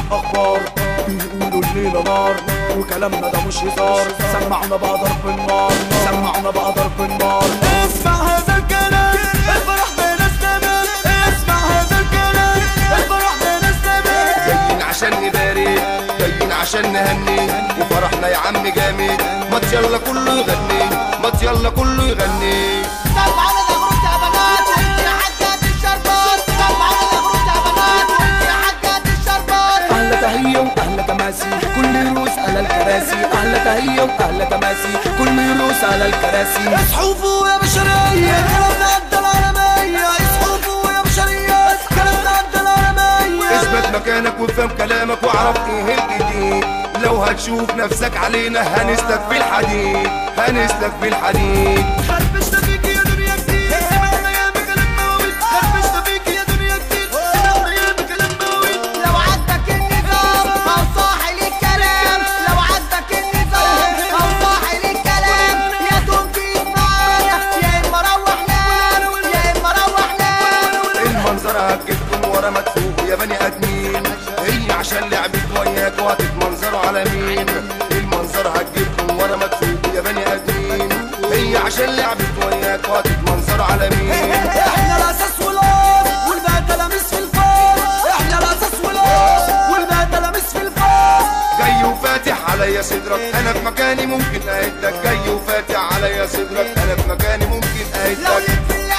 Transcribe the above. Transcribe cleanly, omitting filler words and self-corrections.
الاخبار بيقولوا الليله نار وكلامنا ده مش هزار. سمعنا بقى ضرب النار، سمعنا بقى ضرب النار. اسمع هذا الكلام الفرح بنستمر، اسمع هذا الكلام الفرح بنستمر. جايين عشان نبارك، جايين عشان نهني، وفرحنا يا عم جامد. ما يلا كله يغني، ما يلا كله يغني. سمعنا الغروب يا بنات يا حاجات الشربات، سمعنا الغروب يا بنات يا حاجات الشربات. اهلا تهية واهلا تماسي كل يروس على الكراسي. اهلا تهية واهلا تماسي كل يروس على الكراسي. اصحوا فوق يا بشرية كلامنا قد العالمية، اصحوا فوق يا بشرية كلامنا قد العالمية. اثبت مكانك وافهم كلامك واعرف ايه الجديد. لو هتشوف نفسك علينا هنسلك في الحديد، هنسلك في الحديد. خربشنا فيك يا دنيا كتير، سمعنا يا بكلام مواويل. خربشنا فيك يا دنيا كتير، سمعنا يا بكلام مواويل. لو عجبك النظام او صاحي للكلام، لو عجبك النظام او صاحي للكلام، يا تنكيس معانا يا اما روح نام، يا اما روح نام. المنظر هتجيبكم ورا ما تفوقوا يا بني ادمين. هي عشان لعبت وياك وهتتمنظروا على مين؟ المنظر هتجيبكم ورا ما تفوقوا يا بني ادمين. هي عشان لعبت وياك وهتتمنظروا على مين؟ احنا الاساس والاصل والباقي تلاميذ في الفاصل، احنا الاساس والاصل والباقي تلاميذ في الفاصل. جاي وفاتح عليا صدرك انا في مكاني ممكن اهدك. جاي وفاتح عليا صدرك انا في مكاني ممكن لو اهدك. ليك في